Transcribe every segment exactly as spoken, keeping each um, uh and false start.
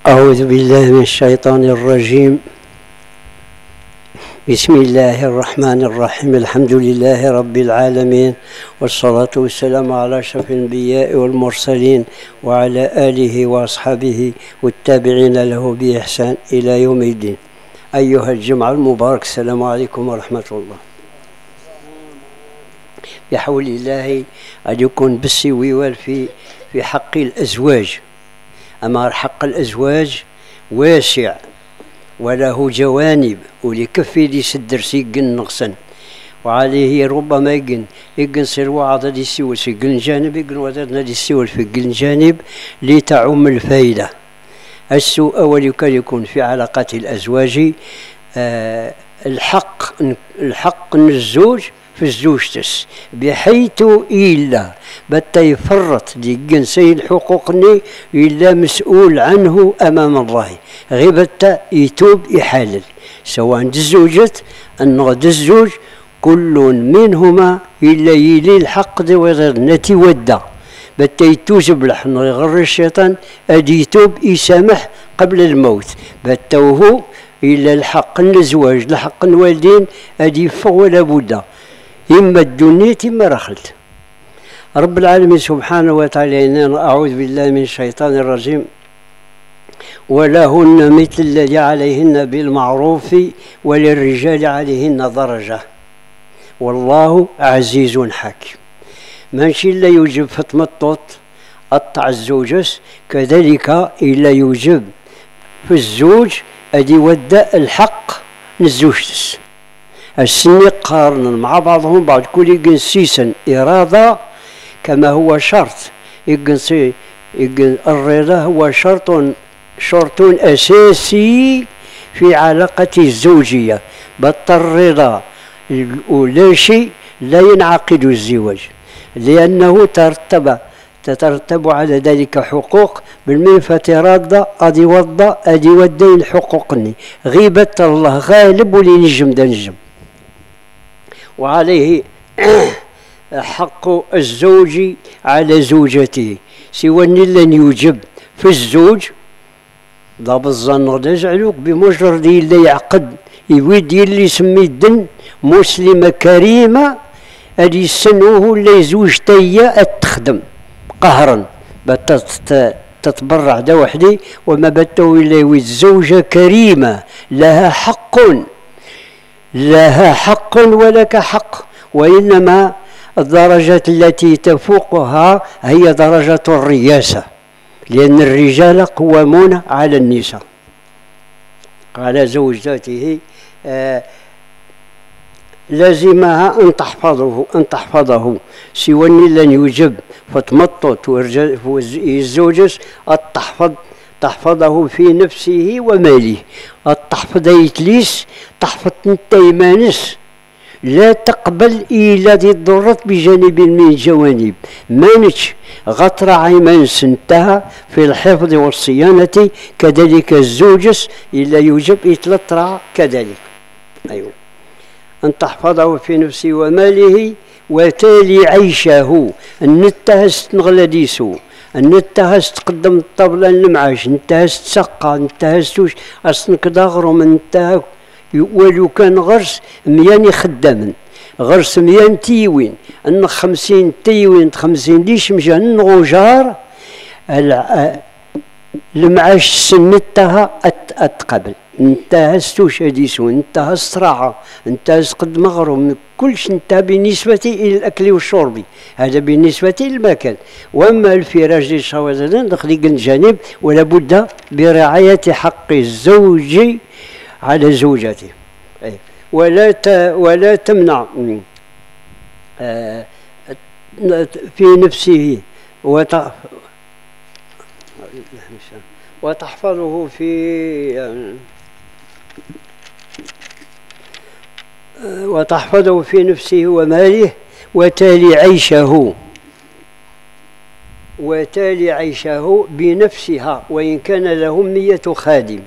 أعوذ بالله من الشيطان الرجيم. بسم الله الرحمن الرحيم. الحمد لله رب العالمين، والصلاة والسلام على أشرف الأنبياء والمرسلين وعلى آله وأصحابه والتابعين له بإحسان إلى يوم الدين. أيها الجمع المبارك، السلام عليكم ورحمة الله. بحول الله أن يكون بالسويوال في في حق الأزواج. أما حق الأزواج واسع وله جوانب، ولكفي دي سدر سيقن نقصن، وعليه ربما يقن يقن سير وعض دي السيول في قن جانب، يقن وضعنا دي السيول في قن جانب لتعم الفائدة. السوء أول كان يكون في علاقات الأزواج آه الحق الحق الزوج في الزوج تس، بحيث إلا بتا يفرط دي جنسي الحقوقني إلا مسؤول عنه أمام الله، غيبتا يتوب يحلل سواء الزوجة أن غد الزوج كل منهما إلا يلي الحق دي وغير نتي ودا بتا يتوجب لحن غير الشيطان أدي يتوب يسامح قبل الموت، بتا وهو إلا الحق الزواج الحق الوالدين أدي يفغ ولا بد، إما الدنيا إما رخلت. رب العالمين سبحانه وتعالى أعوذ بالله من الشيطان الرجيم: ولهن مثل الذي عليهن بالمعروف وللرجال عليهن درجة والله عزيز حكيم. ماشي إلا يوجب في تمطط قطع الزوجس، كذلك إلا يوجب في الزوج أدي ودى الحق للزوجتس. السن قارنا مع بعضهم بعد كل جنسيسا إرادة كما هو شرط. يجنسي يجن الرضا هو شرط شرط أساسي في علاقة الزوجية. بطل الرضا ولا شيء لا ينعقد الزواج، لأنه ترتب تترتب على ذلك حقوق بالمنفة رادة أدي وضع أدي ودين حقوقني غيبة الله غالب ولنجم دا نجم. وعليه حق الزوج على زوجته، سوى لن يوجب في الزوج ضاب الظن غدا يجعلوك بمجرد اللي يعقد يويد اللي يسمي الدن مسلمة كريمة اللي يسنوه اللي زوج تيا تخدم قهرا تتبرع دا وحدي، وما بتو إلا يويد زوجة كريمة لها حق لها حق ولك حق، وإنما الدرجات التي تفوقها هي درجة الرياسة، لأن الرجال قوامون على النساء. قال زوجته آه لازمها أن تحفظه أن تحفظه سوى لن يوجب فتمطط الزوجس التحفظ تحفظه في نفسه وماله. التحفظ يتليس تحفظ التيمانس لا تقبل إلا دي الضرات بجانب من الجوانب، مانش غطر عيمانس انتهى في الحفظ والصيانة، كذلك الزوجس إلا يوجب إتلطرع كذلك. أيوة، أن تحفظه في نفسه وماله وتالي عيشه، أن نتهز نغلديسو، أن نتهز تقدم الطبلة المعاش، نتهز تسقى، نتهز توش أصنك داغرهم، انتهى ولو كان غرس ميان خداما غرس ميان تيوين أن خمسين تيوين خمسين ليش مجان نغوجار المعاش سنتها أتقبل، انتهى ستوش أديسو، انتهى الصراعة، انتهى قد مغرم، كلش انتهى بالنسبة إلى الأكل والشرب، هذا بالنسبة للمكان. وأما الفراش للشوازن دخلي الجانب، ولا بد برعاية حق الزوج على زوجته، ولا ولا تمنع في نفسه وتحفظه في وتحفظه في نفسه وماله وتالي عيشه وتالي عيشه بنفسها وإن كان له مية خادم،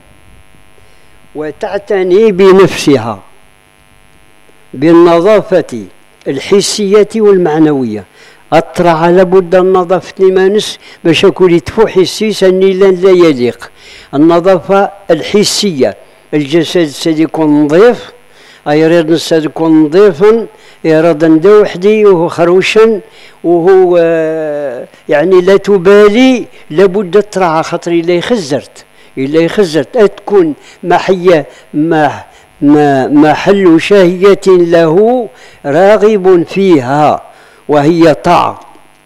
وتعتني بنفسها بالنظافة الحسية والمعنوية. الطرعة لابد النظافة مانس باش يكون يتفو حسيس أني لا يليق. النظافة الحسية، الجسد سيدي يكون نظيف، يريد السد يكون نظيفا، يريد ندو وحدي وهو خروشا وهو آه يعني لا تبالي، لابد الطرعة خاطر إلا يخزرت إلا يخزرت تكون محية ما ما محل شهية له راغب فيها وهي طاعة.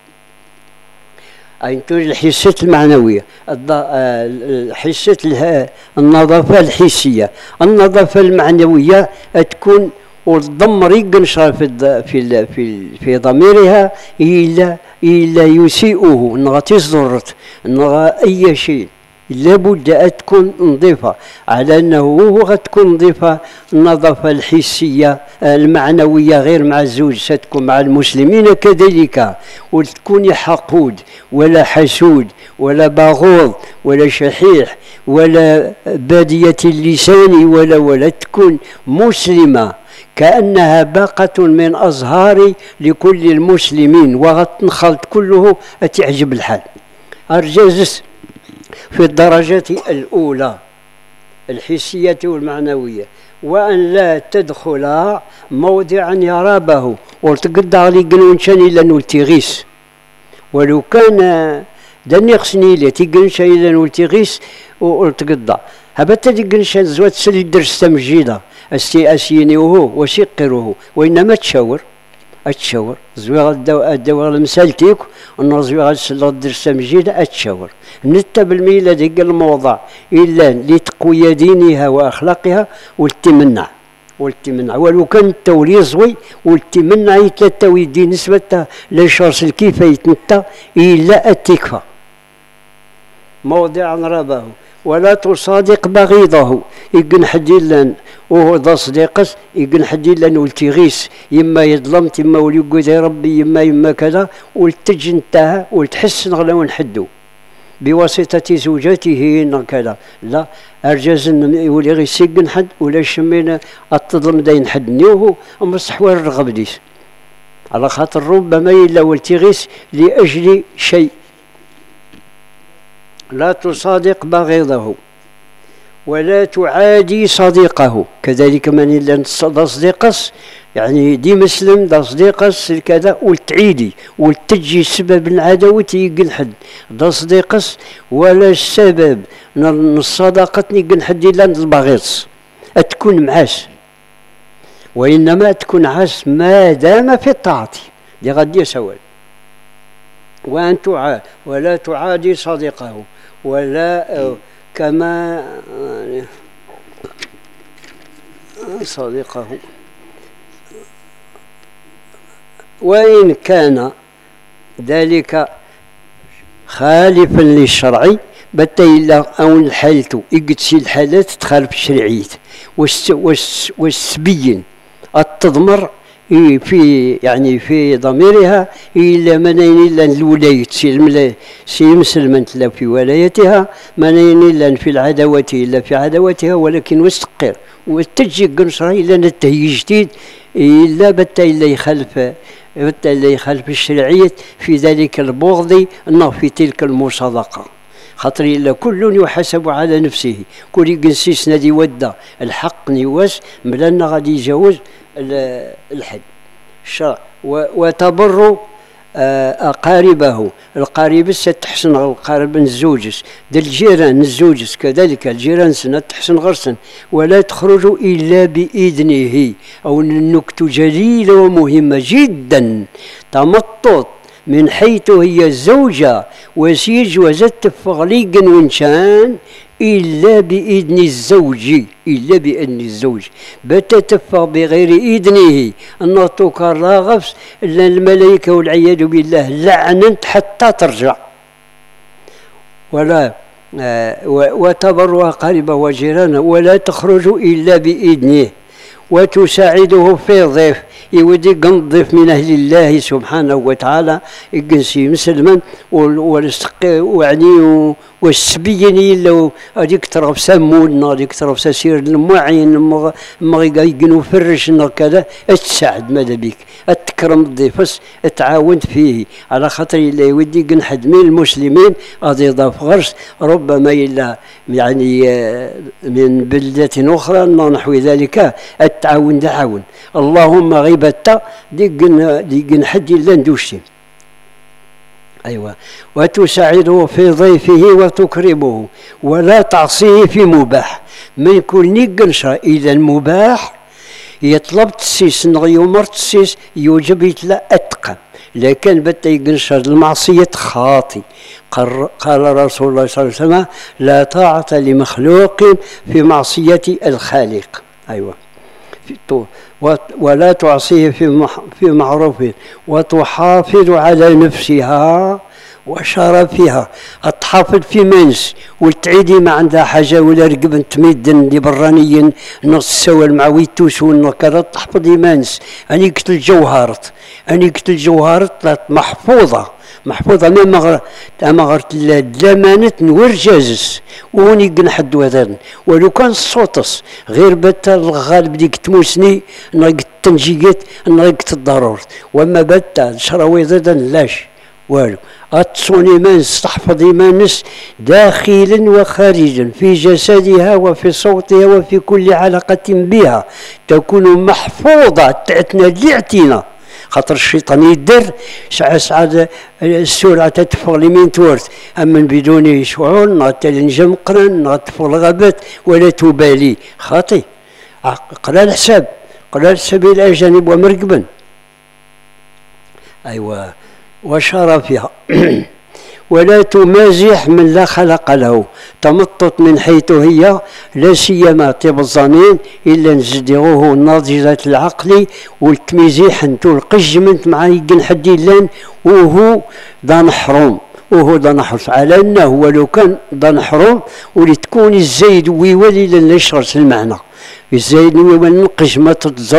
أي الحسات المعنوية، حسات النظافة الحسية. النظافة المعنوية تكون والضم ريقنشر في في في في ضميرها إلا إلا يسيئه نغا تصدرت نغا أي شيء، لابد أن تكون نظيفة، على أنه هو غتكون نظيفة. النظافة الحسية المعنوية غير مع الزوج، ستكون مع المسلمين كذلك، وتكون حقود ولا حسود ولا باغوض ولا شحيح ولا بادية اللسان ولا ولا تكون مسلمة كأنها باقة من أزهار لكل المسلمين، وغتنخلط كله أتعجب الحال. أرجز في الدرجة الأولى الحسية والمعنوية، وأن لا تدخل موضعا يرابه وتقدر لي قنونشاني لأنه التغيس، ولو كان دني خصني لي تيقنشاني لأنه التغيس وتقدر هبتا تيقنشان زوات سلي درس تمجيدة أسي أسيني وهو وسيقره، وإنما تشاور أتشاور زويغ الدواء المسالتيك أنه زويغ الدرس تمجيدة أتشاور نتا بالميلة ديك الموضع إلا لتقوي دينها وأخلاقها والتمنع والتمنع ولو كان التولي زوي والتمنع يتلتوي دي نسبة لشرس الكيفة يتنتا إلا التكفى موضع رباه. ولا تصادق بغيضه يقن حدي لان وهو ذا صديقس يقن حدي لان والتغيس يما يظلمت يما وليقود يا ربي يما يما كذا والتجنتها والتحسن غلا ونحدو بواسطة زوجته كذا. لا أرجاز يولي غير يسيقن حد ولا شمينا التظلم داين حد نيوهو أما الصحوار الرغب ديس على خاطر ربما إلا والتغيس لأجل شيء. لا تصادق بغيضه ولا تعادي صديقه، كذلك من إلا صديقس يعني دي مسلم دا صديقس كذا والتعيدي والتجي سبب العداوة يقن حد دا صديقس ولا السبب الصداقة يقن حد إلا البغيض تكون معاس، وإنما تكون عاس ما دام في الطاعة دي غادي سوال. وأن تعاد ولا تعادي صديقه ولا كما صديقه وإن كان ذلك خالفا للشرع بتا إلا أو الحالة يقتسي الحالات تخالف الشرعية والسبين التضمر في يعني في ضميرها إلا منين إلا الولاية سي مسلمة لا في ولايتها منين إلا في العداوة إلا في عداوتها، ولكن واستقر وتجي قنصرة إلا نتهي جديد إلا بتا إلا يخالف بتا إلا يخالف الشرعية في ذلك البغض أنه في تلك المصادقة، خاطر إلا كل يحاسب على نفسه، كل قنسيس نادي ودى الحق نواس ملنا غادي يجاوز الحد الشرع. وتبر أقاربه القريب ستحسن القارب الزوجس دل الجيران الزوجس كذلك الجيران سنة تحسن غرسا، ولا تخرج إلا بإذنه. أو النكتة جليلة ومهمة جدا تمطط من حيث هي الزوجة وسيج وزت فغليقا وانشان إلا بإذن الزوج إلا بإذن الزوج بتتفق بغير إذنه أنه تكرغفس إلا الملائكة والعياذ بالله لعنت حتى ترجع. ولا آه وتبر قريبه وجيرانه ولا تخرج إلا بإذنه وتساعده في الضيف يودي نضيف من أهل الله سبحانه وتعالى يقنسي مسلما وعني والسبيني لو هذيك طرف سمون هذيك طرف سير المعين ما يقنو فرش كذا تساعد ماذا بك تكرم الضيف تعاونت فيه على خاطر اللي يودي نحد من المسلمين غادي يضاف غرس ربما إلا يعني من بلدة أخرى نحو ذلك التعاون تعاون اللهم غيبتا ديك ديك نحد إلا ندوشتي أيوة وتساعده في ضيفه وتكرمه ولا تعصيه في مباح من كل نقنشا إذا المباح يطلب تسيس نغيومر تسيس يوجب يتلا أتقى لكن بتا يقنشا المعصية خاطي قال رسول الله صلى الله عليه وسلم لا طاعة لمخلوق في معصية الخالق أيوة ولا تعصيه في في معروف وتحافظ على نفسها وشرفها تحافظ في منس وتعيدي ما عندها حاجه ولا رقب تميدن دي برانيين نص سوا مع ويتوس كذا تحفظي منس اني قتل جوهرت اني قتل جوهرت محفوظه محفوظه ما مغر ما غرت لمانت ورجازس وني قنحد وذن ولو كان الصوتس غير بتا الغالب ديك تموسني ناقت تنجيقت ناقت الضرورت وما بتا شراوي ضدا لاش والو أتصوني مانس تحفظ مانس داخلا وخارجا في جسدها وفي صوتها وفي كل علاقة بها تكون محفوظة تعتنا لعتنا خاطر الشيطان يدر ساعة ساعة السرعة تدفع لمين تورث أما بدون شعور نغتل نجم قرن نغتفو الغابات ولا تبالي خاطي قرا الحساب قرا الحساب الأجانب ومرقبا أيوة وشرفها ولا تمازح من لا خلق له تمطط من حيث هي لا سيما طيب الظنين الا نزدغوه ناضجة العقل والتميزيح انتو القجمنت مع يقن حد لان وهو ضان حروم وهو ضان حرص على انه ولو كان ضان حروم ولتكون الزايد ويولي لن يشرس المعنى الزايد ويولي القجمة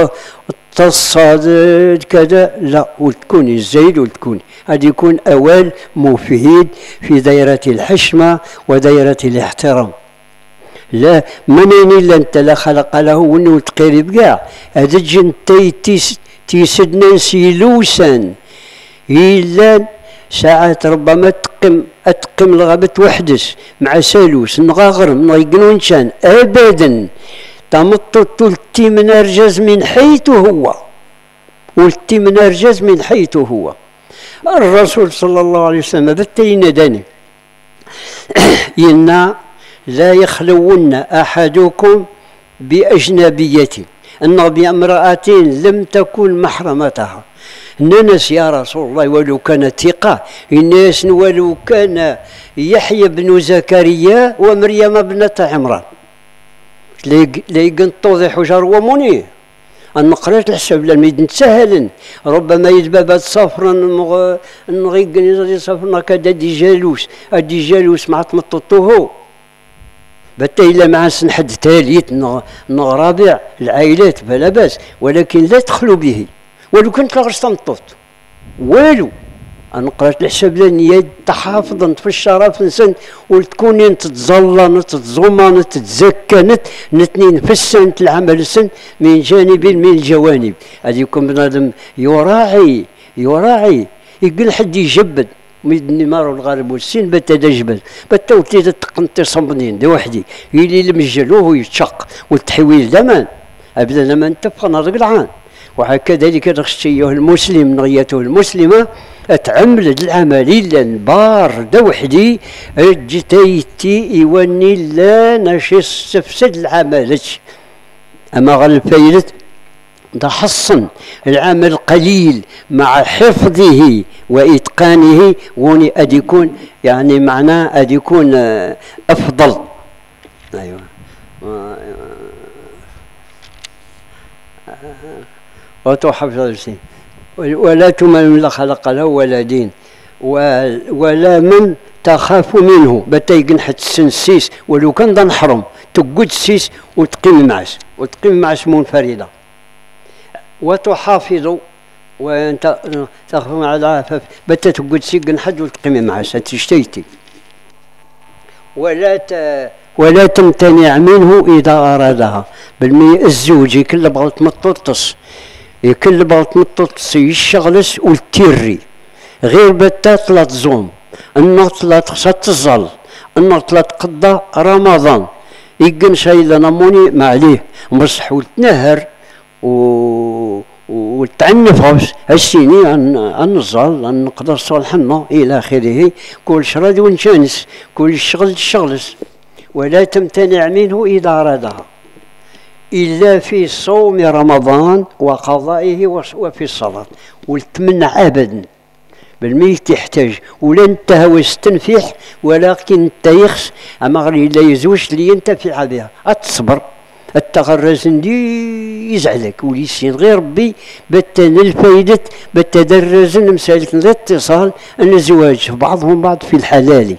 تصاد كذا لا وتكون الزايد وتكون هذا يكون أول مفيد في دائرة الحشمة ودائرة الاحترام لا منين إلا أنت لا خلق له وأنه تقرب كاع هذا الجن تيسدنا سيلوسا إلا ساعات ربما تقم أتقم الغابة وحدس مع سالوس نغاغرم نغيقنون شان أبدا تمطط تلتي من أرجز من حيث هو ولتي من أرجز من حيث هو الرسول صلى الله عليه وسلم بتين داني إن لا يخلون أحدكم بأجنبية أن بامرأة لم تكن محرمتها ننس يا رسول الله ولو كانت ثقة الناس ولو كان يحيى بن زكريا ومريم ابنة عمران ليقن توضح حجر ومنير أن قرأت الحساب لما يتسهل ربما يدبابات صفرا نغيقن يزري صفرا كذا دي جالوس أدي جالوس مع تمططوه بتا إلا مع سن حد ثالث نغ رابع العائلات فلا بأس ولكن لا تخلو به ولو كنت لا تمطط والو أنا قرأت الحساب لأن يد تحافظا في الشرف نسن وتكون تتظلن تتزومن تتزكنت نتنين في السن العمل السن من جانب من الجوانب هذا يكون بنادم يراعي يراعي يقول حد يجبد ميدني مارو الغارب والسين بتا دا جبل بتا وتيدا تقنطي صمنين دي وحدي يلي المجلوه يتشق والتحويل دمان ابدا لما نتفق نرق العان وهكذلك الشيء المسلم نغيته المسلمه اتعمل العملي لنبار دا وحدي اجتيتي ايواني لا نشي تفسد العمل اما غير الفايدة تحصن العمل القليل مع حفظه واتقانه وني ادي يكون يعني معناه ادي يكون افضل ايوه وتحفظ الشيء ولا تمن من لا خلق له ولا دين ولا من تخاف منه بتيقن حتى السنسيس ولو كان ضن حرم تقود السيس وتقيم معس وتقيم معس منفرده وتحافظ وانت تخفى على العفاف بتا تقعد سيقن حد وتقيمي معاه تشتيتي ولا ت... ولا تمتنع منه اذا ارادها بالمي الزوج كل بغلط مطلطس كل بغلط مطلطس يشغلس والتيري غير بتا ثلاث زوم النطلة خصها تظل النطلة تقضى رمضان يقن شي لنموني ما عليه مصح وتنهر و وتعنف هالسيني عن عن الظل عن نقدر صالحنا الى اخره كل شرد ونشانس كل شغل تشغلس ولا تمتنع منه اذا ارادها الا في صوم رمضان وقضائه وفي الصلاه والتمنع ابدا بالميت يحتاج ولا انت هو يستنفح ولكن انت يخص اما غير لا يزوج اللي ينتفع بها اتصبر التغرز دي يزعلك وليسين غير ربي بتن الفايدة بتدرز مسألة الاتصال ان الزواج بعضهم بعض في الحلال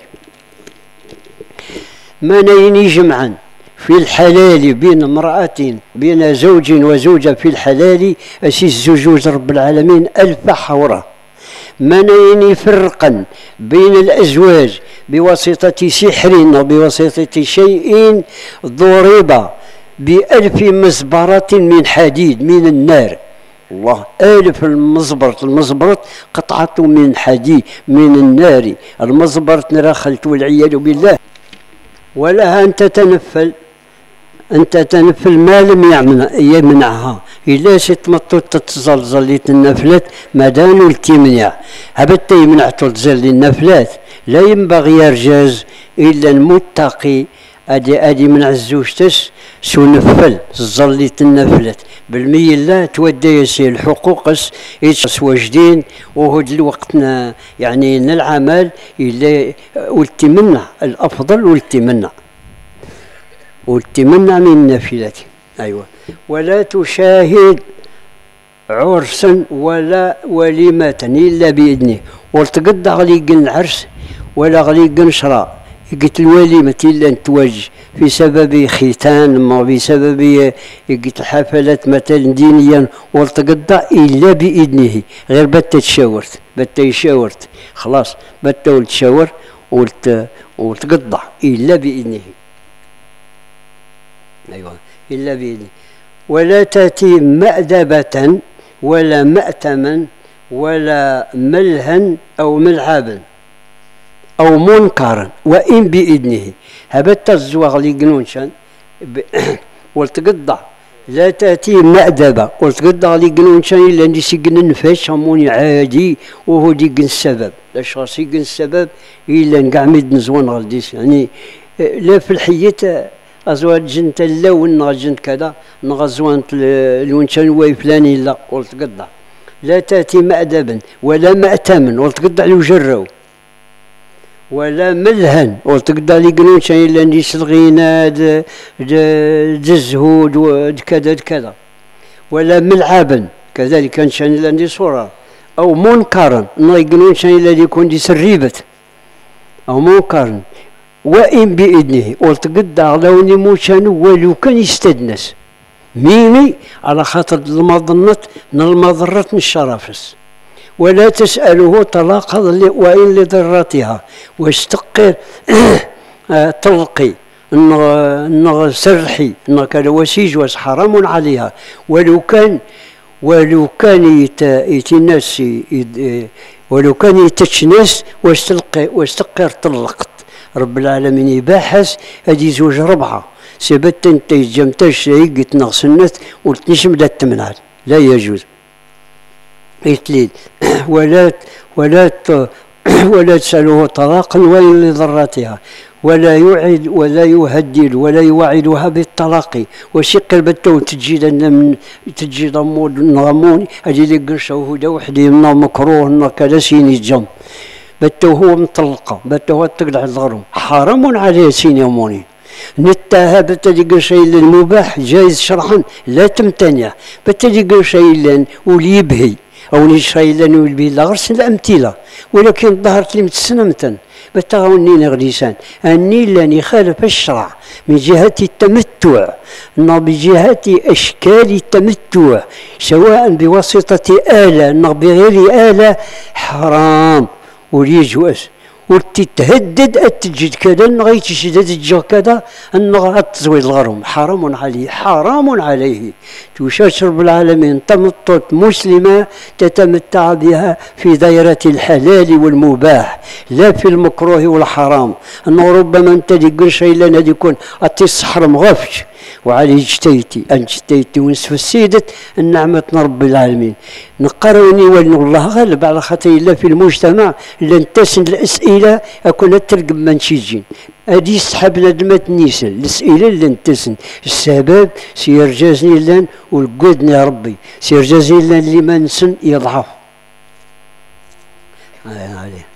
ما نيني جمعا في الحلال بين امرأة بين زوج وزوجة في الحلال أسيس زوجوج رب العالمين ألف حورة ما نيني فرقا بين الأزواج بواسطة سحر أو بواسطة شيء ضرب بألف مزبرة من حديد من النار الله ألف المزبرة المزبرة قطعة من حديد من النار المزبرة نرخلت والعياذ بالله ولها أن تتنفل أن تتنفل ما لم يمنعها إلا ستمطو تتزلزل النفلات ما دانو التمنع هبت يمنع تتزل النفلات لا ينبغي يرجاز إلا المتقي أدي أدي من الزوجتس سو نفل زليت النفلات بالميل لا تودي يسير الحقوقس يتس واجدين وهود الوقت يعني العمل إلا والتمنع الأفضل والتمنع والتمنع من النافلة أيوة ولا تشاهد عرسا ولا وليمة إلا بإذنه والتقضى غليق العرس ولا غليق شراء قلت الوليمة إلا نتوج في سبب ختان ما بسبب قلت حفلات مثلا دينيا والتقضى إلا بإذنه غير بتا تشاورت بتا يشاورت خلاص بتا تشاور والتقضى إلا بإذنه أيوة إلا بإذنه ولا تأتي مأدبة ولا مأتما ولا ملها أو ملعبا أو منكرا وإن بإذنه هبت الزواغ اللي قنونشان والتقضى لا تأتي مأدبة والتقضى اللي قنونشان إلا اللي سيقن النفاش هموني عادي وهو ديقن السبب لا شخص يقن السبب إلا نقعمد نزوان غلديس يعني لا في الحية أزواج جنت اللون نغجنت كذا نغزوانت الونشان واي فلاني لا والتقضى لا تأتي مأدبا ولا مأتما والتقضى على وجرو ولا ملهن والتقضى لي قنون شيء إلا نديس الغنى الزهود كذا كذا ولا ملعبا كذلك كان شان إلا ندي صورة أو منكرا نقولون شيء إلا يكون دي سريبت أو منكرا وإن بإذنه والتقضى على وني موشان ولو كان يستدنس ميمي على خاطر المظنة من المضرة من الشرافس ولا تسأله طلاق وإن لضرتها واستقر تلقي إنه سرحي إنه كان وسيج واس حرام عليها ولو كان ولو كان يتناس ولو كان يتشناس واستلقي واستقر طلقت رب العالمين يباحث هذه زوج ربعة سبت انت جمتاش قلت نغسلت ولتنش مدى التمنعات لا يجوز يتليد ولا ولا ولا تسأله طلاقا وإن لضرتها ولا يعد ولا يهدد ولا يوعدها بالطلاق وشق البتو تجي من تجي ضمون نغمون هذه اللي قرشوا هدا وحدي من مكروه كذا سيني الجم بتو هو مطلقه بتو هو تقلع الغرم حرام عليه سيني يوموني نتاها بتدي شيء للمباح جائز شرعا لا تمتنع بتدي شيء وليبهي او شيء لانه يبي لا غرس الامثله ولكن ظهرت لي متسنمتا بتغوني غريسان أني لاني خالف الشرع من جهة التمتع بجهة أشكال التمتع سواء بواسطة آلة بغير آلة حرام وليجوز وتتهدد التجد كذا نغي تشدد الجو كذا النغ التزويد الغرم حرام عليه حرام عليه تشاشر بالعالمين تمطط مسلمة تتمتع بها في دائرة الحلال والمباح لا في المكروه والحرام أنه ربما أنت تقول شيء لنا يكون التصحر مغفش وعليه اجتيتي أن اجتيتي ونسف السيدة النعمة رب العالمين نقروني وأن الله غالب على خطي الله في المجتمع لن تسن الأسئلة أكون ترقب من شيجين أدي سحب ندمة نيسن الأسئلة لن تسن السبب سيرجازني لن والقدني يا ربي سيرجازني لن اللي ما نسن يضعف عليه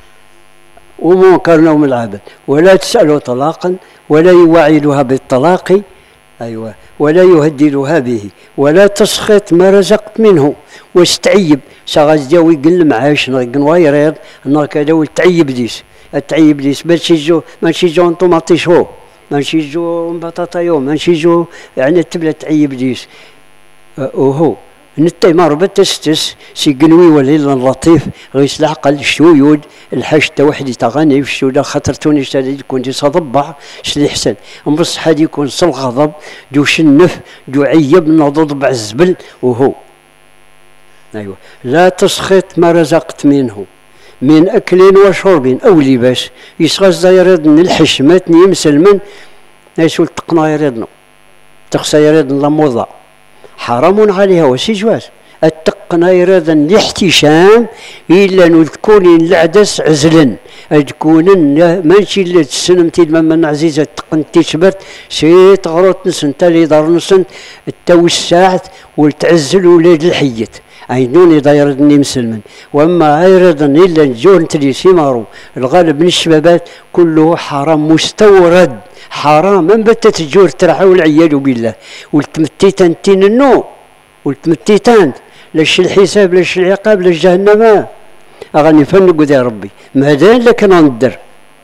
ومنكرنا من العبد ولا تسألوا طلاقا ولا يوعدها بالطلاق أيوة ولا يهددها به ولا تسخط ما رزقت منه واستعيب شغاز جاوي قل معاش نغن وايريض نغ كذا والتعيب ديس التعيب ديس ماشي جو ماشي جو طوماطي شو ماشي جو بطاطا يوم ماشي جو يعني تبلا تعيب ديس وهو نتاي ماربة تستس سي قنوي ولا اللطيف غيس العقل الشويود الحاجة وحدي تغني في الشودا خاطر توني شادي يكون دي صدبع شلي حسن نبص حادي يكون صل غضب دو شنف دو عيب نضض بعزبل وهو ايوه لا تسخط ما رزقت منه من اكل وشرب او لباس يسغز يريضن الحشمات يمسلمن يسول تقنا يريضنا تخسى يريضن لموضع حرام عليها وسي جواز التقنا يريضا الاحتشام إلا نذكون العدس عزلا تكون ماشي اللي تسنمتي الماما عزيزة تقن تشبرت سي تغرط نسن تالي دار نسن التوسعت والتعزل ولاد الحيت عينوني دايرني مسلمن واما ايضا الا نجون تلي سيمارو الغالب من الشبابات كله حرام مستورد حرام من بتت الجور ترعى والعياذ بالله والتمتيتان تيننو والتمتيتان لاش الحساب لاش العقاب لاش جهنم اغني فنقو يا ربي ماذا لك ندر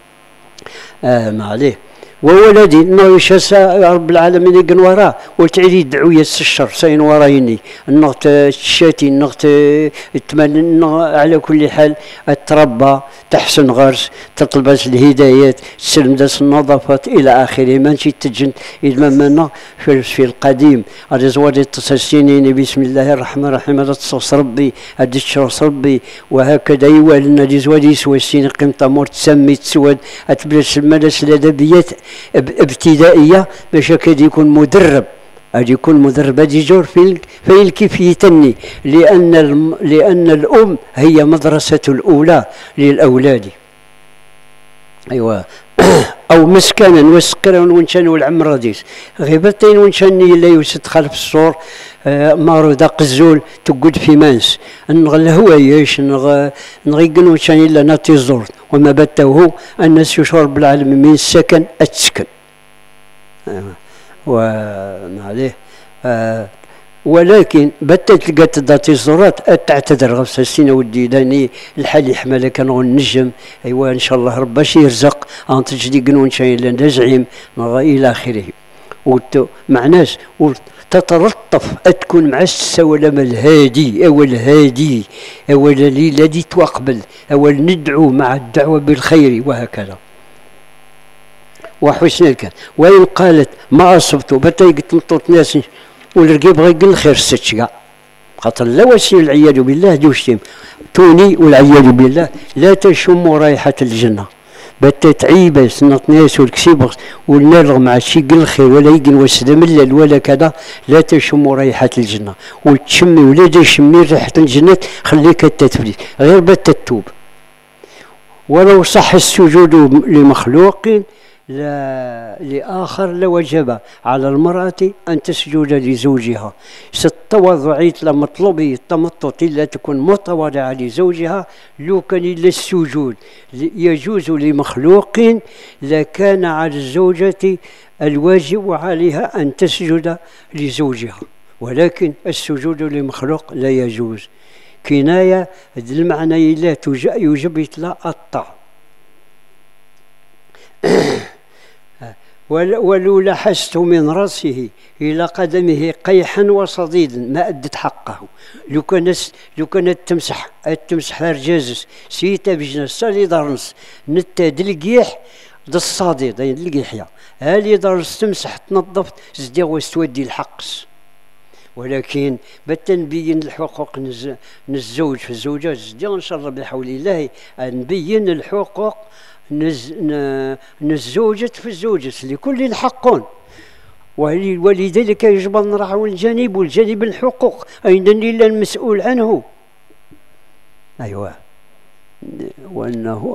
آه ما عليه وولدي انه يشاء رب العالمين يقن وراه وتعيدي دعوية الشر سين ورايني النغت الشاتي النغت التمن على كل حال تربى تحسن غرس تطلب الهدايات تسلم داس النظافات الى اخره ماشي تجن اذا ما في, في القديم هذا زواد التسسينين بسم الله الرحمن الرحيم هذا تصوص ربي هذا الشرص ربي وهكذا يوالنا دي زواد يسوى السين قيمة مور تسمي تسود اتبلش المدرسة الادبيات ابتدائيه باش هكذا يكون مدرب غادي يكون مدرب غادي يجور في في الكيفيه تني لان الم لان الام هي مدرسه الاولى للاولاد ايوا او مسكنا وسكرا ونشان والعم راديس غيبتين ونشان لا يوسد خلف السور آه مارو دا قزول تقعد في مانس نغل هوايش نغ نغيقن ونشان الا ناتي الزور وما بته الناس يشعر بالعالم من السكن السكن آه وما عليه آه ولكن بتت لقات ذات الزورات تعتذر غفص السنه ودي داني الحال يحمل كان النجم ايوا ان شاء الله رب باش يرزق ان تجدي قنون شيء لنا زعيم الى اخره معناش تتلطف تكون مع السوالم الهادي او الهادي او الذي تقبل او ندعو مع الدعوه بالخير وهكذا وحسن الكلام وإن قالت ما أصبت بتاي قلت ناس والرقيب بغى يقول الخير ستشقع خاطر لا وسي والعياذ بالله دوشتم توني والعياذ بالله لا تشم رائحة الجنة بتا تعيبة سنة ناس والكسيبغ والنار مع شي قل الخير ولا يقن وسلم الليل ولا كذا لا تشم رائحة الجنة وتشمي ولا تشمي ريحة الجنة خليك التتفليس غير بتا تتوب ولو صح السجود لمخلوق لا لآخر لوجب على المرأة أن تسجد لزوجها ستوضعيت لمطلوبي التمطط لا تكون متواضعة لزوجها لو كان للسجود يجوز لمخلوق لكان على الزوجة الواجب عليها أن تسجد لزوجها ولكن السجود لمخلوق لا يجوز كناية المعنى لا يوجب لا الطاعة ولو لحست من رأسه إلى قدمه قيحا وصديدا ما أدت حقه. لو كانت لو كانت تمسح تمسح رجازس سيتا بجنس سالي درنس نتا دلقيح د الصديد دلقيحيا هالي درنس تمسح تنظف زدي وستودي الحقس. ولكن بتنبين الحقوق نز نزوج في الزوجات زدي إن شاء الله بحول الله نبين الحقوق نز نزوجت في الزوجة لكل حق. ولذلك يجب أن نراعي الجانب والجانب الحقوق أين إلا المسؤول عنه. أيوة. وأنه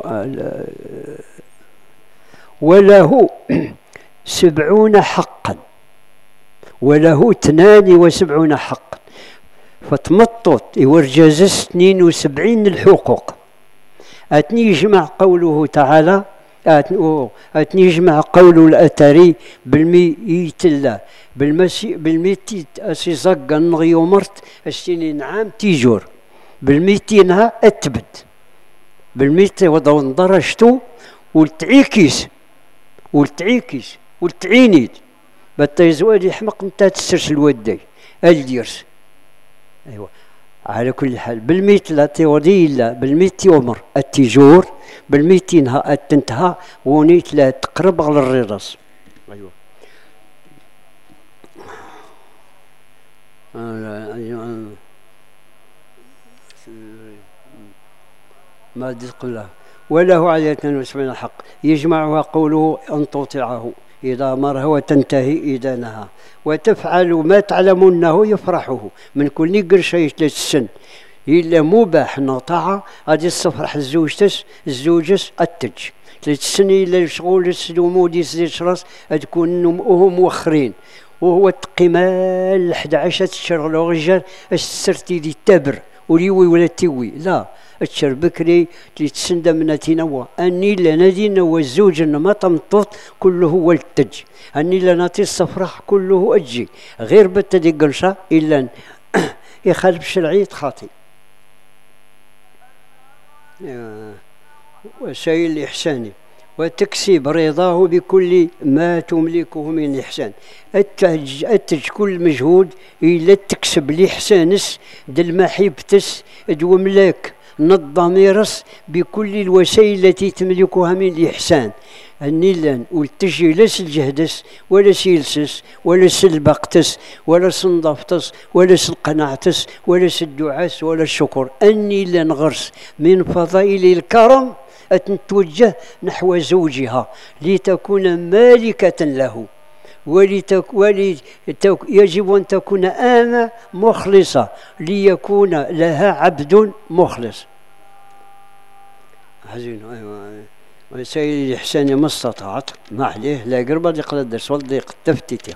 وله سبعون حقا وله اثنان وسبعون حقا فتمطط يورجز اثنين وسبعين الحقوق. أتني يجمع قوله تعالى أتني يجمع قول الأثري بالميت الله بالمسي بالميتي أسي زق النغي ومرت السنين عام تيجور بالميتينها أتبد بالميت وضو درجتو والتعيكيس والتعيكيس والتعينيد بتيزوالي حمق نتا تسرسل ودي الديرس. أيوة. على كل حال بالميت لا تيودي إلا بالميت يومر التيجور بالميتينها التنتها ونيت لا تقرب على الريرس. أيوة. ما بدي تقول له وله على اثنين وسبعين حق يجمعها قوله أن تطيعه إذا أمره وتنتهي إذا نهى وتفعل ما تعلم أنه يفرحه من كل قرش ثلاث سن إلا مباح نطاعة غادي تصفرح الزوجتس الزوجس التج ثلاث سن إلا شغول سدومودي سديش راس تكون هم موخرين وهو تقيمال أحد عشر تشرغل الرجال السرتي دي تبر وليوي ولا تيوي لا الشر بكري تسند من تنوى أني لنادينا والزوج ما تمطط كله هو التج أني لناتي الصفرح كله أجي غير بتدي قنشة إلا يخالف شرعي خاطئ. وسائل الإحسان وتكسب رضاه بكل ما تملكه من الإحسان. التج التج كل مجهود إلا تكسب الإحسانس دل محبتس دوملاك نضميرس بكل الوسائل التي تملكها من الإحسان. النيلان والتجي لا الجهدس ولا سيلسس ولا سلبقتس ولا صنضفتس ولا القناعتس ولا الدعاس ولا الشكر. النيلان غرس من فضائل الكرم أن توجه نحو زوجها لتكون مالكة له ولتك ولتك يجب أن تكون آمة مخلصة ليكون لها عبد مخلص. حزين. أيوة. وسائل الإحسان ما استطعت ما عليه لا قرب ضيق الدرس والضيق التفتيت.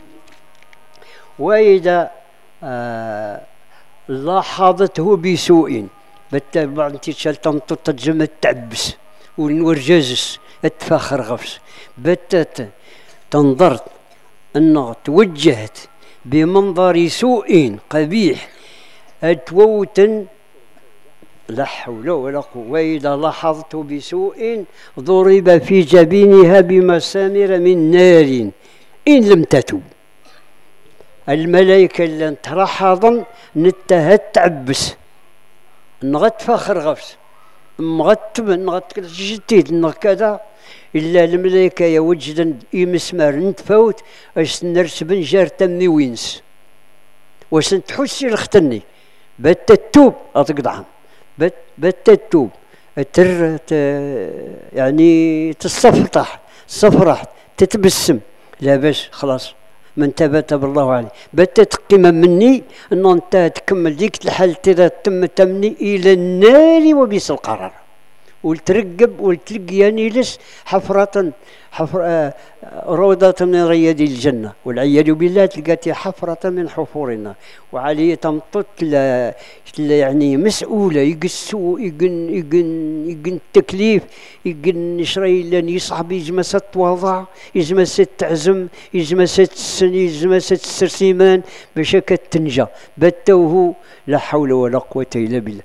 وإذا آه لاحظته بسوء بالتالي انت شلتنطو تجمع التعبس والورجازس التفاخر غفس بتت تنظرت أنه توجهت بمنظر سوء قبيح أتووتا لا حول ولا قوة. وإذا لاحظت بسوء ضرب في جبينها بمسامر من نار إن لم تتوب. الملائكة اللي تلاحظن نتهت تعبس نغت فخر غفس مغتب نغت جديد نغ كذا إلا الملائكة يوجدن يمسمار نتفوت أش نرسبن جار تمي وينس وسن تحسي الختني بتتوب أتقطعهم بت بتتوب تر يعني تصفطح صفرح تتبسم لا باش خلاص من تبت بالله عليه بتتقيم مني أن أنت تكمل ديك الحال ترى تم تمني إلى النار وبئس القرار والترقب والتلقى يعني لس حفرة حفر آه روضة من رياض الجنة والعياذ بالله تلقاتي حفرة من حفور النار وعليه تمطط يعني مسؤولة يقسو يقن يقن يقن التكليف يقن شري لن يصعب يجمس التواضع يجمس التعزم يجمس السن يجمس السرسيمان باش تنجا بتوه لا حول ولا قوة إلا بالله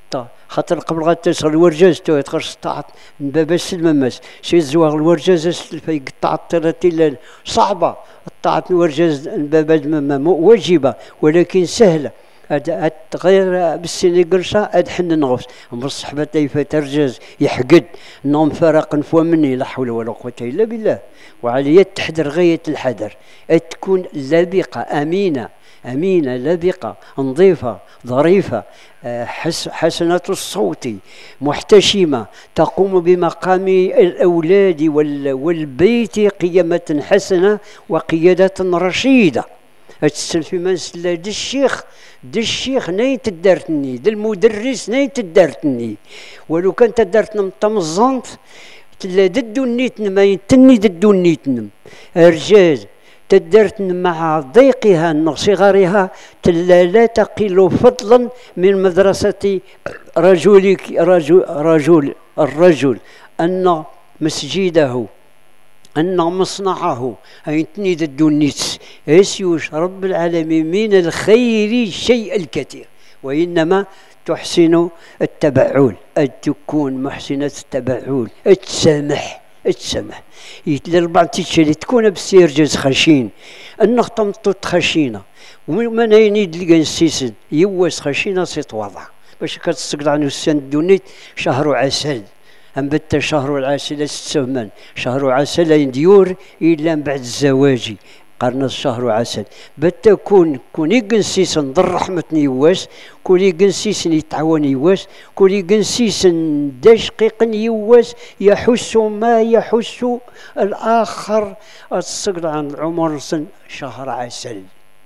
خاطر قبل غتسغ الورجاز تو تخرج طاعت من باب السلمماس شي زواغ الورجاز السلفة يقطع الطيرة صعبة طاعت الورجاز من باب الممام واجبة ولكن سهلة هاد غير بالسيني قرشة هاد حن نغوص أما الصحبة تايفة ترجاز يحقد نوم فرق نفوا مني لا حول ولا قوة إلا بالله وعليا تحذر غاية الحذر تكون لبقة أمينة أمينة لبقة نظيفة ظريفة حسنة الصوت محتشمة تقوم بمقام الأولاد والبيت قيمة حسنة وقيادة رشيدة تسل في منسلة دي الشيخ دي الشيخ ناين تدارتني دي المدرس ناين تدارتني ولو كان تدارتنا مطمزنت تلا ددو النيتنم ما يتني ددو النيتنم رجال تدارتن مع ضيقها صغارها تلا لا تقل فضلا من مدرسة رجلك رجل, رجل الرجل أن مسجده أن مصنعه أيتني ضد النيس يسيوش رب العالمين من الخير شيء الكثير وإنما تحسن التبعول أن تكون محسنة التبعول التسامح التسامح الأربع تيتشالي تكون بسير جاز خشين أنك تمطط خشينة ومن أين يدلقى السيسن يواس خشينة سيتوضع باش كتستقل عنه السن دونيت شهر عسل أنبت شهر العسل السمان شهر عسل ينديور إلا من بعد الزواج قرنا الشهر عسل بتا كون كون يقنسيسن ضر رحمتني يواس كون يقنسيسن يتعاون يواس كون يقنسيسن دشقيق يواس يحس ما يحس الآخر الصقل عن العمر سن شهر عسل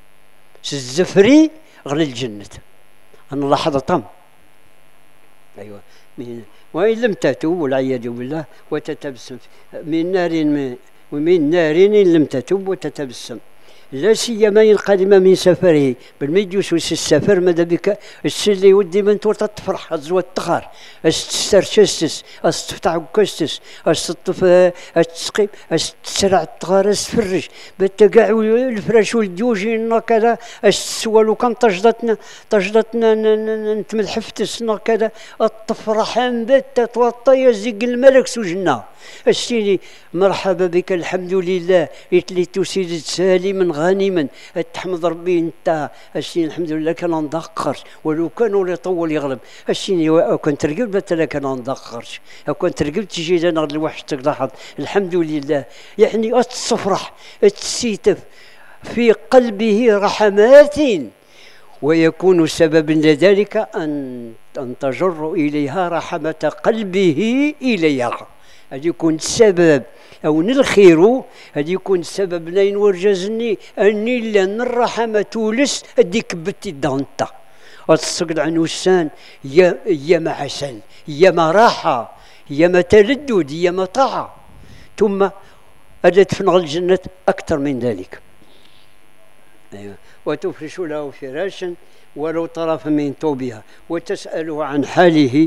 الزفري غلي الجنة أنا لحظة طم أيوة وإن لم تتوب والعياذ بالله وتتبسم من نار ومن نار إن لم تتوب وتتبسم لا سيما القادمة من سفره بالميديوس وس السفر ماذا بك السلي يودي من تور تفرح الزوا التخار استرشستس استفتح كستس استطف استسقيم استسرع التغار استفرج بتقع الفراش والديوجي كذا استسوالو كان تجدتنا تجدتنا نتملحفتس كذا التفرح بت توطى يزق الملك سجنا السيني مرحبا بك الحمد لله يتلي تسيد سالما غانما تحمد ربي انت السيني الحمد لله كان ندقرش ولو كانوا يطول يغلب السيني كنت رقبت بتلا كان ندقرش كنت رقبت تجي لنا الوحش تقضحض الحمد لله يعني الصفرح السيتف في قلبه رحمات ويكون سببا لذلك ان ان تجر اليها رحمه قلبه اليها هذا يكون السبب أو الخير هذا يكون السبب لين ورجزني أني لأن الرحمة تولس هذيك بتي دانتا الصقل عن وسان يا يا ما عسل يا ما راحة يا ما تلدد يا ما طاعة ثم أدت في الجنة أكثر من ذلك أيوة. وتفرش له فراشا ولو طرف من ثوبها وتسأله عن حاله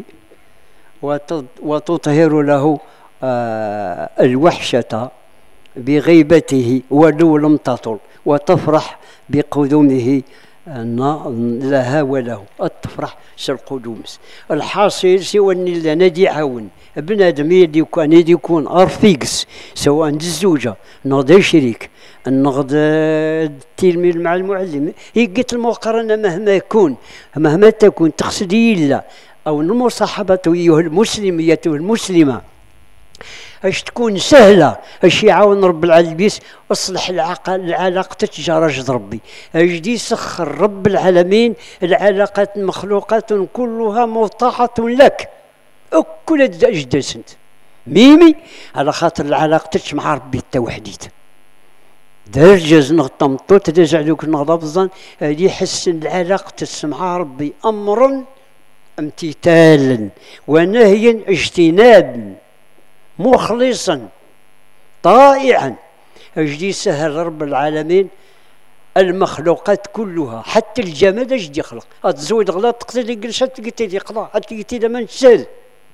وتطهر له آه الوحشة بغيبته ولو لم تطل وتفرح بقدومه لها وله التفرح سالقدومس الحاصل سوى أني نادي عاون بنادم يدي كان يدي يكون ارفيكس سواء الزوجة نغدا شريك نغدا التلميذ مع المعلم هي قلت المقارنة مهما يكون مهما تكون تقصدي إلا أو المصاحبة أيها المسلم أيتها المسلمة اش تكون سهله اش يعاون رب العالمين اصلح العقل العلاقه تجارج ربي اجدي يسخر رب العالمين العلاقات المخلوقات كلها مطاعه لك كل اجدس انت ميمي على خاطر العلاقه مع ربي التوحيد درجه نغطى مطوط تجعلوك نغضب الظن هذه يحسن العلاقه مع ربي امرا امتثالا ونهيا اجتنابا مخلصا طائعا اجدي سهل رب العالمين المخلوقات كلها حتى الجماد اجدي يخلق تزود غلط تقتل جلسات قلت لي قضاء قلت لي من سهل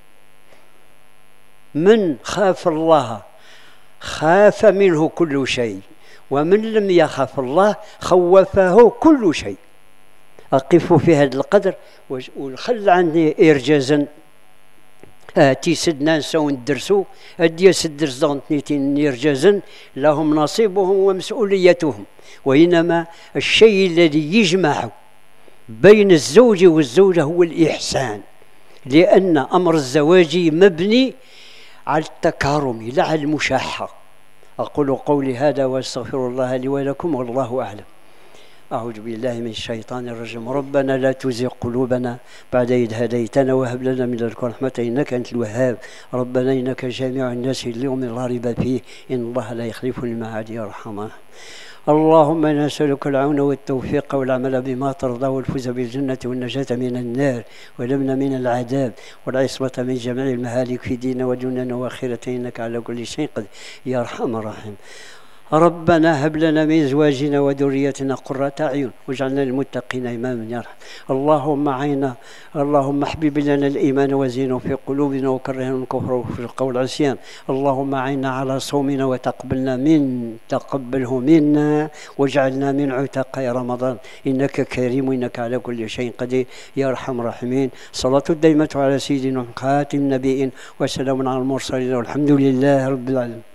من خاف الله خاف منه كل شيء ومن لم يخاف الله خوفه كل شيء أقف في هذا القدر ونخل عني إرجازا آتي سدنا نساو ندرسو أدي سدرس ضغنتنيتين إرجازا لهم نصيبهم ومسؤوليتهم، وإنما الشيء الذي يجمع بين الزوج والزوجة هو الإحسان، لأن أمر الزواج مبني على التكارم لا على المشاحة. أقول قولي هذا وأستغفر الله لي ولكم والله أعلم. أعوذ بالله من الشيطان الرجيم. ربنا لا تزغ قلوبنا بعد إذ هديتنا وهب لنا من لدنك رحمة إنك أنت الوهاب. ربنا إنك جامع الناس ليوم لا ريب فيه إن الله لا يخلف الميعاد يا أرحم. اللهم إنا نسألك العون والتوفيق والعمل بما ترضى والفوز بالجنة والنجاة من النار والأمن من العذاب والعصمة من جميع المهالك في ديننا ودنيانا وآخرة إنك على كل شيء قدير يا أرحم الراحمين. ربنا هب لنا من ازواجنا وذريتنا قرة اعين واجعلنا للمتقين اماما يا رحمن. اللهم عينا اللهم احبب لنا الايمان وزينه في قلوبنا وكره لنا الكفر والفسوق والعصيان. اللهم عينا على صومنا وتقبلنا من تقبله منا واجعلنا من عتقاء رمضان انك كريم انك على كل شيء قدير يا ارحم الراحمين. صلاة الدائمة على سيدنا خاتم النبيين وسلام على المرسلين والحمد لله رب العالمين.